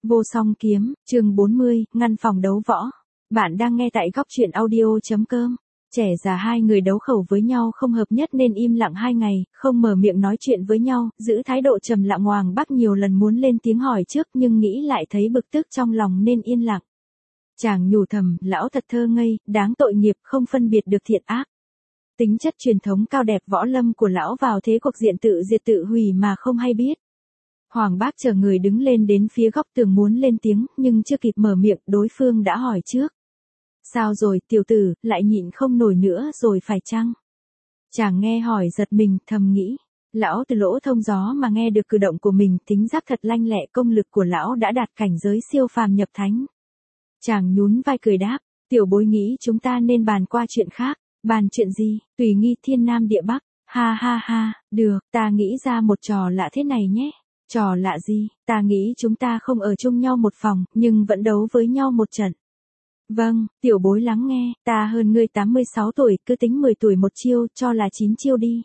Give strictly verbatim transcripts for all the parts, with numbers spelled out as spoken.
Vô song kiếm, chương bốn mươi, ngăn phòng đấu võ. Bạn đang nghe tại góc truyện audio.com. Trẻ già hai người đấu khẩu với nhau không hợp nhất nên im lặng hai ngày, không mở miệng nói chuyện với nhau, giữ thái độ trầm lặng. Hoàng Bác nhiều lần muốn lên tiếng hỏi trước nhưng nghĩ lại thấy bực tức trong lòng nên yên lặng. Chàng nhủ thầm, lão thật thơ ngây, đáng tội nghiệp, không phân biệt được thiện ác. Tính chất truyền thống cao đẹp võ lâm của lão vào thế cuộc diện tự diệt tự hủy mà không hay biết. Hoàng Bác chờ người đứng lên đến phía góc tường muốn lên tiếng, nhưng chưa kịp mở miệng, đối phương đã hỏi trước. Sao rồi, tiểu tử, lại nhịn không nổi nữa rồi phải chăng? Chàng nghe hỏi giật mình, thầm nghĩ. Lão từ lỗ thông gió mà nghe được cử động của mình, tính giác thật lanh lẹ, công lực của lão đã đạt cảnh giới siêu phàm nhập thánh. Chàng nhún vai cười đáp, tiểu bối nghĩ chúng ta nên bàn qua chuyện khác. Bàn chuyện gì? Tùy nghi thiên nam địa bắc. Ha ha ha, được, ta nghĩ ra một trò lạ thế này nhé. Trò lạ gì? Ta nghĩ chúng ta không ở chung nhau một phòng, nhưng vẫn đấu với nhau một trận. Vâng, tiểu bối lắng nghe, ta hơn ngươi tám mươi sáu tuổi, cứ tính mười tuổi một chiêu, cho là chín chiêu đi.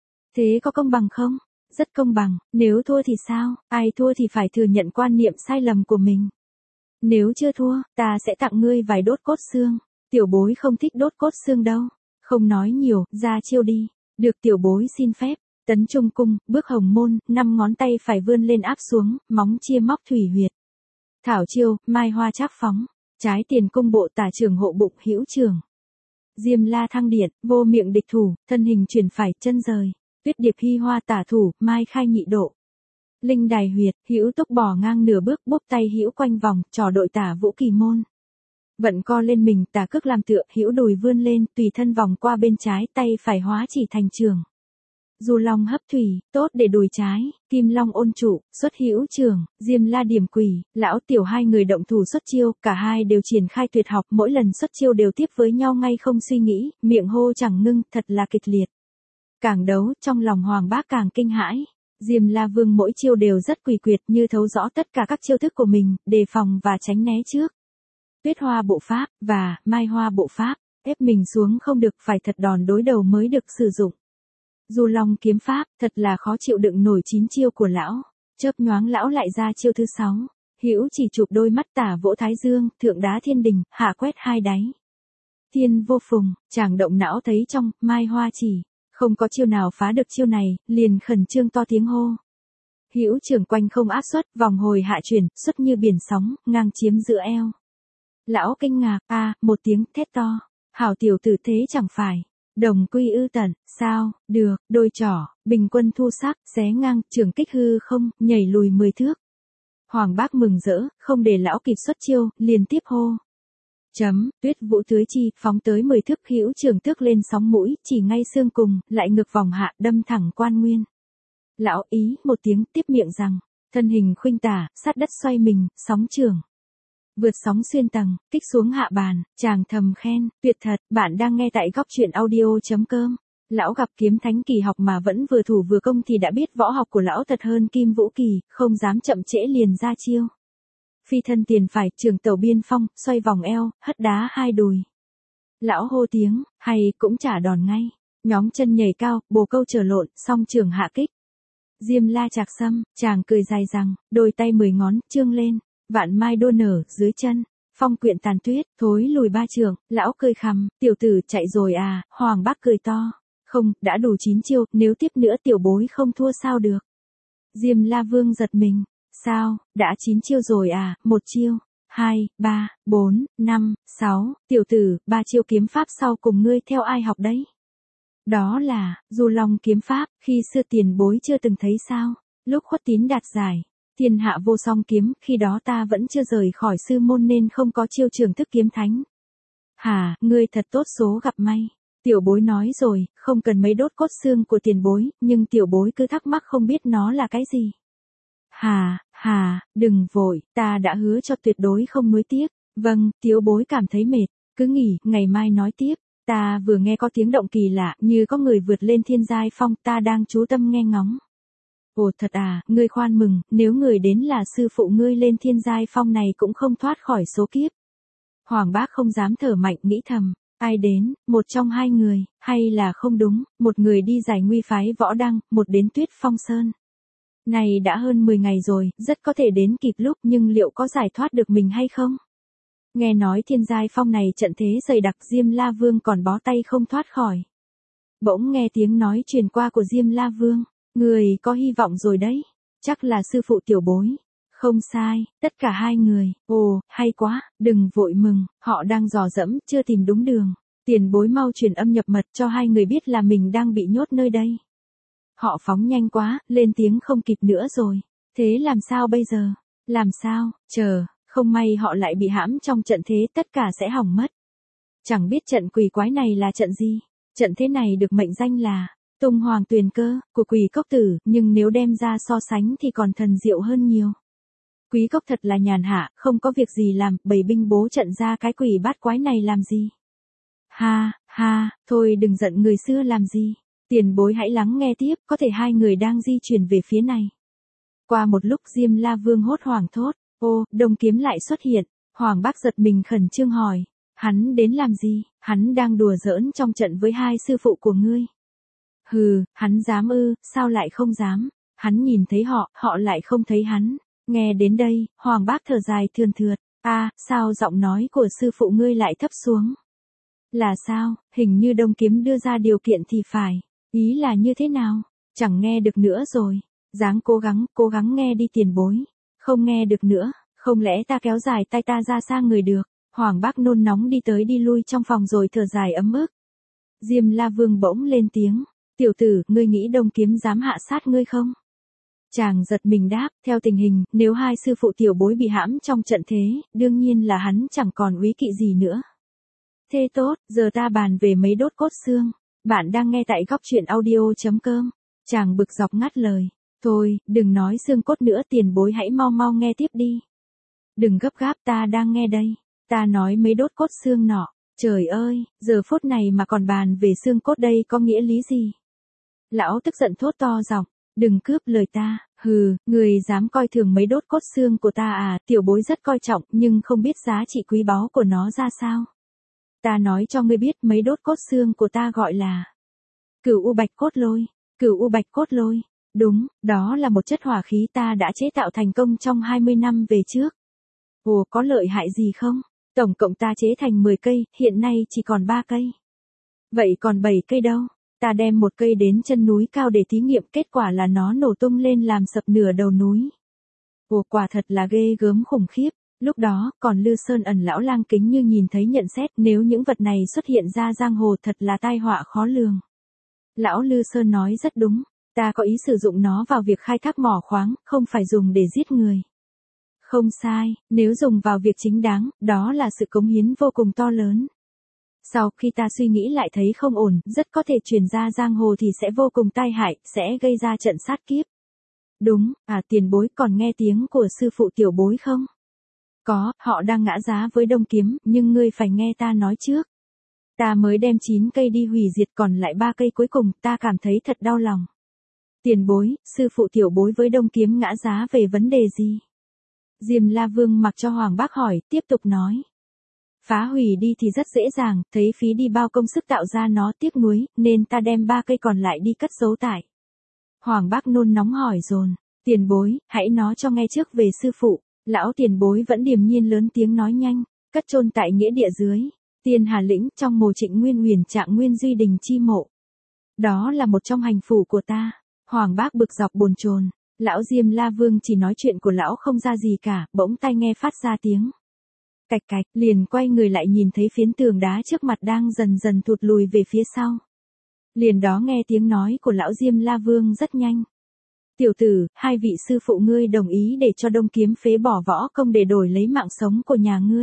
Thế có công bằng không? Rất công bằng, nếu thua thì sao? Ai thua thì phải thừa nhận quan niệm sai lầm của mình. Nếu chưa thua, ta sẽ tặng ngươi vài đốt cốt xương. Tiểu bối không thích đốt cốt xương đâu. Không nói nhiều, ra chiêu đi. Được, tiểu bối xin phép. Tấn trung cung, bước hồng môn, năm ngón tay phải vươn lên áp xuống, móng chia móc thủy huyệt. Thảo chiêu, mai hoa trác phóng. Trái tiền cung bộ tả trường hộ bụng hữu trường. Diêm la thăng điện, vô miệng địch thủ, thân hình chuyển phải, chân rời. Tuyết điệp hy hoa tả thủ, mai khai nhị độ. Linh đài huyệt, hữu túc bỏ ngang nửa bước, búp tay hữu quanh vòng, trò đội tả vũ kỳ môn. Vận co lên mình, tả cước làm tựa, hữu đùi vươn lên, tùy thân vòng qua bên trái, tay phải hóa chỉ thành trường. Du long hấp thủy, tốt để đùi trái, kim long ôn trụ, xuất hữu trường, diêm la điểm quỷ, lão tiểu hai người động thủ xuất chiêu, cả hai đều triển khai tuyệt học, mỗi lần xuất chiêu đều tiếp với nhau ngay không suy nghĩ, miệng hô chẳng ngưng, thật là kịch liệt. Càng đấu, trong lòng Hoàng Bác càng kinh hãi. Diêm La Vương mỗi chiêu đều rất quỷ quyệt, như thấu rõ tất cả các chiêu thức của mình, đề phòng và tránh né trước. Tuyết hoa bộ pháp, và, mai hoa bộ pháp, ép mình xuống không được, phải thật đòn đối đầu mới được sử dụng. Du long kiếm pháp, thật là khó chịu đựng nổi chín chiêu của lão. Chớp nhoáng lão lại ra chiêu thứ sáu. Hữu chỉ chụp đôi mắt tả vỗ thái dương, thượng đá thiên đình, hạ quét hai đáy. Thiên vô phùng, chàng động não thấy trong, mai hoa chỉ. Không có chiêu nào phá được chiêu này, liền khẩn trương to tiếng hô. Hữu trường quanh không áp xuất, vòng hồi hạ chuyển, xuất như biển sóng, ngang chiếm giữa eo. Lão kinh ngạc, a, à, một tiếng thét to. Hảo tiểu tử thế chẳng phải. Đồng quy ư tận, sao, được, đôi trỏ, bình quân thu sắc, xé ngang, trường kích hư không, nhảy lùi mười thước. Hoàng Bác mừng rỡ, không để lão kịp xuất chiêu, liền tiếp hô. Chấm, tuyết vũ tưới chi, phóng tới mười thước, hữu trường tước lên sóng mũi, chỉ ngay xương cùng, lại ngược vòng hạ, đâm thẳng quan nguyên. Lão ý, một tiếng tiếp miệng rằng, thân hình khuynh tả, sát đất xoay mình, sóng trường. Vượt sóng xuyên tầng, kích xuống hạ bàn, chàng thầm khen, tuyệt thật, bạn đang nghe tại góc truyện audio.com. Lão gặp kiếm thánh kỳ học mà vẫn vừa thủ vừa công thì đã biết võ học của lão thật hơn Kim Vũ Kỳ, không dám chậm trễ liền ra chiêu. Phi thân tiền phải, trường tàu biên phong, xoay vòng eo, hất đá hai đùi. Lão hô tiếng, hay cũng trả đòn ngay. Nhóng chân nhảy cao, bồ câu trở lộn, song trường hạ kích. Diêm la trạc xâm, chàng cười dài rằng, đôi tay mười ngón, trương lên. Vạn mai đua nở, dưới chân, phong quyện tàn tuyết, thối lùi ba trường, lão cười khằm, tiểu tử chạy rồi à, Hoàng Bác cười to. Không, đã đủ chín chiêu, nếu tiếp nữa tiểu bối không thua sao được. Diêm La Vương giật mình, sao, đã chín chiêu rồi à, một chiêu, hai, ba, bốn, năm, sáu, tiểu tử, ba chiêu kiếm pháp sau cùng ngươi theo ai học đấy? Đó là, Du long kiếm pháp, khi xưa tiền bối chưa từng thấy sao, lúc Khuất Tín đạt giải. Thiên hạ vô song kiếm, khi đó ta vẫn chưa rời khỏi sư môn nên không có chiêu trường thức kiếm thánh. Hà, ngươi thật tốt số gặp may. Tiểu bối nói rồi, không cần mấy đốt cốt xương của tiền bối, nhưng tiểu bối cứ thắc mắc không biết nó là cái gì. Hà, hà, đừng vội, ta đã hứa cho tuyệt đối không nuối tiếc. Vâng, tiểu bối cảm thấy mệt, cứ nghỉ, ngày mai nói tiếp. Ta vừa nghe có tiếng động kỳ lạ, như có người vượt lên thiên giai phong, ta đang chú tâm nghe ngóng. Ồ thật à, ngươi khoan mừng, nếu người đến là sư phụ ngươi lên thiên giai phong này cũng không thoát khỏi số kiếp. Hoàng Bác không dám thở mạnh nghĩ thầm, ai đến, một trong hai người, hay là không đúng, một người đi giải nguy phái võ đăng, một đến Tuyết Phong Sơn. Này đã hơn mười ngày rồi, rất có thể đến kịp lúc nhưng liệu có giải thoát được mình hay không? Nghe nói thiên giai phong này trận thế dày đặc Diêm La Vương còn bó tay không thoát khỏi. Bỗng nghe tiếng nói truyền qua của Diêm La Vương, người có hy vọng rồi đấy, chắc là sư phụ tiểu bối. Không sai, tất cả hai người, ồ, hay quá, đừng vội mừng, họ đang dò dẫm, chưa tìm đúng đường. Tiền bối mau truyền âm nhập mật cho hai người biết là mình đang bị nhốt nơi đây. Họ phóng nhanh quá, lên tiếng không kịp nữa rồi. Thế làm sao bây giờ? Làm sao? Chờ, không may họ lại bị hãm trong trận thế, tất cả sẽ hỏng mất. Chẳng biết trận quỷ quái này là trận gì. Trận thế này được mệnh danh là Tung Hoàng Tuyền Cơ của Quỷ Cốc Tử, nhưng nếu đem ra so sánh thì còn thần diệu hơn nhiều. Quý cốc thật là nhàn hạ, không có việc gì làm, bày binh bố trận ra cái quỷ bát quái này làm gì? Ha, ha, thôi đừng giận người xưa làm gì. Tiền bối hãy lắng nghe tiếp, có thể hai người đang di chuyển về phía này. Qua một lúc Diêm La Vương hốt hoảng thốt, ô, Đông Kiếm lại xuất hiện. Hoàng Bác giật mình khẩn trương hỏi, hắn đến làm gì? Hắn đang đùa giỡn trong trận với hai sư phụ của ngươi. Hừ, hắn dám ư, sao lại không dám? Hắn nhìn thấy họ, họ lại không thấy hắn. Nghe đến đây, Hoàng Bác thở dài thườn thượt, a, à, sao giọng nói của sư phụ ngươi lại thấp xuống? Là sao, hình như Đông Kiếm đưa ra điều kiện thì phải, ý là như thế nào? Chẳng nghe được nữa rồi, dáng cố gắng, cố gắng nghe đi tiền bối, không nghe được nữa, không lẽ ta kéo dài tay ta ra sang người được? Hoàng Bác nôn nóng đi tới đi lui trong phòng rồi thở dài ấm ức. Diêm La Vương bỗng lên tiếng, tiểu tử, ngươi nghĩ Đông Kiếm dám hạ sát ngươi không? Chàng giật mình đáp, theo tình hình, nếu hai sư phụ tiểu bối bị hãm trong trận thế, đương nhiên là hắn chẳng còn úy kỵ gì nữa. Thế tốt, giờ ta bàn về mấy đốt cốt xương. Bạn đang nghe tại góc truyện audio.com. Chàng bực dọc ngắt lời. Thôi, đừng nói xương cốt nữa, tiền bối hãy mau mau nghe tiếp đi. Đừng gấp gáp, ta đang nghe đây. Ta nói mấy đốt cốt xương nọ. Trời ơi, giờ phút này mà còn bàn về xương cốt đây có nghĩa lý gì? Lão tức giận thốt to giọng. Đừng cướp lời ta, hừ, người dám coi thường mấy đốt cốt xương của ta à, tiểu bối rất coi trọng nhưng không biết giá trị quý báu của nó ra sao. Ta nói cho ngươi biết mấy đốt cốt xương của ta gọi là Cửu U Bạch Cốt Lôi, Cửu U Bạch Cốt Lôi, đúng, đó là một chất hỏa khí ta đã chế tạo thành công trong hai mươi năm về trước. Ồ, có lợi hại gì không? Tổng cộng ta chế thành mười cây, hiện nay chỉ còn ba cây. Vậy còn bảy cây đâu? Ta đem một cây đến chân núi cao để thí nghiệm, kết quả là nó nổ tung lên làm sập nửa đầu núi. Ồ, quả thật là ghê gớm khủng khiếp. Lúc đó, còn Lư Sơn Ẩn lão lang kính như nhìn thấy nhận xét, nếu những vật này xuất hiện ra giang hồ thật là tai họa khó lường. Lão Lư Sơn nói rất đúng, ta có ý sử dụng nó vào việc khai thác mỏ khoáng, không phải dùng để giết người. Không sai, nếu dùng vào việc chính đáng, đó là sự cống hiến vô cùng to lớn. Sau khi ta suy nghĩ lại thấy không ổn, rất có thể truyền ra giang hồ thì sẽ vô cùng tai hại, sẽ gây ra trận sát kiếp. Đúng, à tiền bối còn nghe tiếng của sư phụ tiểu bối không? Có, họ đang ngã giá với Đông Kiếm, nhưng ngươi phải nghe ta nói trước. Ta mới đem chín cây đi hủy diệt còn lại ba cây cuối cùng, ta cảm thấy thật đau lòng. Tiền bối, sư phụ tiểu bối với Đông Kiếm ngã giá về vấn đề gì? Diêm La Vương mặc cho Hoàng Bác hỏi, tiếp tục nói. Phá hủy đi thì rất dễ dàng, thấy phí đi bao công sức tạo ra nó tiếc nuối, nên ta đem ba cây còn lại đi cất giấu tại. Hoàng Bác nôn nóng hỏi dồn, tiền bối, hãy nói cho nghe trước về sư phụ. Lão tiền bối vẫn điềm nhiên lớn tiếng nói nhanh, cất chôn tại nghĩa địa dưới Tiên Hà Lĩnh, trong mồ Trịnh Nguyên Huyền Trạng Nguyên Duy Đình chi mộ. Đó là một trong hành phủ của ta. Hoàng Bác bực dọc bồn chồn. Lão Diêm La Vương chỉ nói chuyện của lão không ra gì cả, bỗng tai nghe phát ra tiếng cạch cạch, liền quay người lại nhìn thấy phiến tường đá trước mặt đang dần dần thụt lùi về phía sau. Liền đó nghe tiếng nói của lão Diêm La Vương rất nhanh. Tiểu tử, hai vị sư phụ ngươi đồng ý để cho Đông Kiếm phế bỏ võ công để đổi lấy mạng sống của nhà ngươi.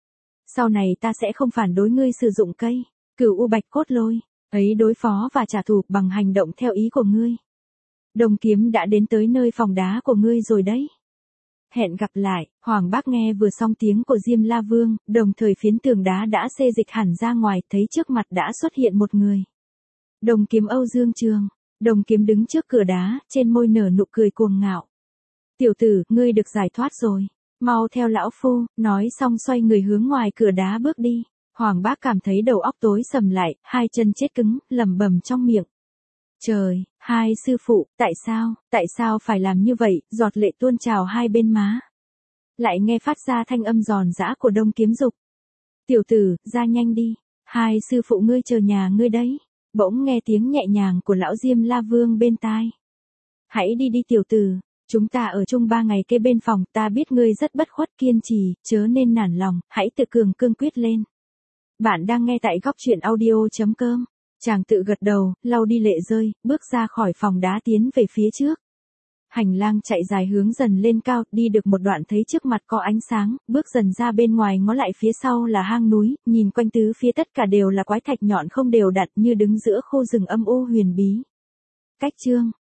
Sau này ta sẽ không phản đối ngươi sử dụng cây Cửu U Bạch Cốt Lôi ấy đối phó và trả thù bằng hành động theo ý của ngươi. Đông Kiếm đã đến tới nơi phòng đá của ngươi rồi đấy. Hẹn gặp lại. Hoàng Bác nghe vừa xong tiếng của Diêm La Vương, đồng thời phiến tường đá đã xê dịch hẳn ra ngoài, thấy trước mặt đã xuất hiện một người. Đông Kiếm Âu Dương Trường. Đông Kiếm đứng trước cửa đá, trên môi nở nụ cười cuồng ngạo. Tiểu tử, ngươi được giải thoát rồi. Mau theo lão phu, nói xong xoay người hướng ngoài cửa đá bước đi. Hoàng Bác cảm thấy đầu óc tối sầm lại, hai chân chết cứng, lẩm bẩm trong miệng. Trời, hai sư phụ, tại sao, tại sao phải làm như vậy, giọt lệ tuôn trào hai bên má. Lại nghe phát ra thanh âm giòn giã của Đông Kiếm Dục. Tiểu tử, ra nhanh đi, hai sư phụ ngươi chờ nhà ngươi đấy. Bỗng nghe tiếng nhẹ nhàng của lão Diêm La Vương bên tai. Hãy đi đi tiểu tử, chúng ta ở chung ba ngày kê bên phòng, ta biết ngươi rất bất khuất kiên trì, chớ nên nản lòng, hãy tự cường cương quyết lên. Bạn đang nghe tại góc truyện audio.com. Chàng tự gật đầu, lau đi lệ rơi, bước ra khỏi phòng đá tiến về phía trước. Hành lang chạy dài hướng dần lên cao, đi được một đoạn thấy trước mặt có ánh sáng, bước dần ra bên ngoài ngó lại phía sau là hang núi, nhìn quanh tứ phía tất cả đều là quái thạch nhọn không đều đặn như đứng giữa khu rừng âm u huyền bí. Cách chương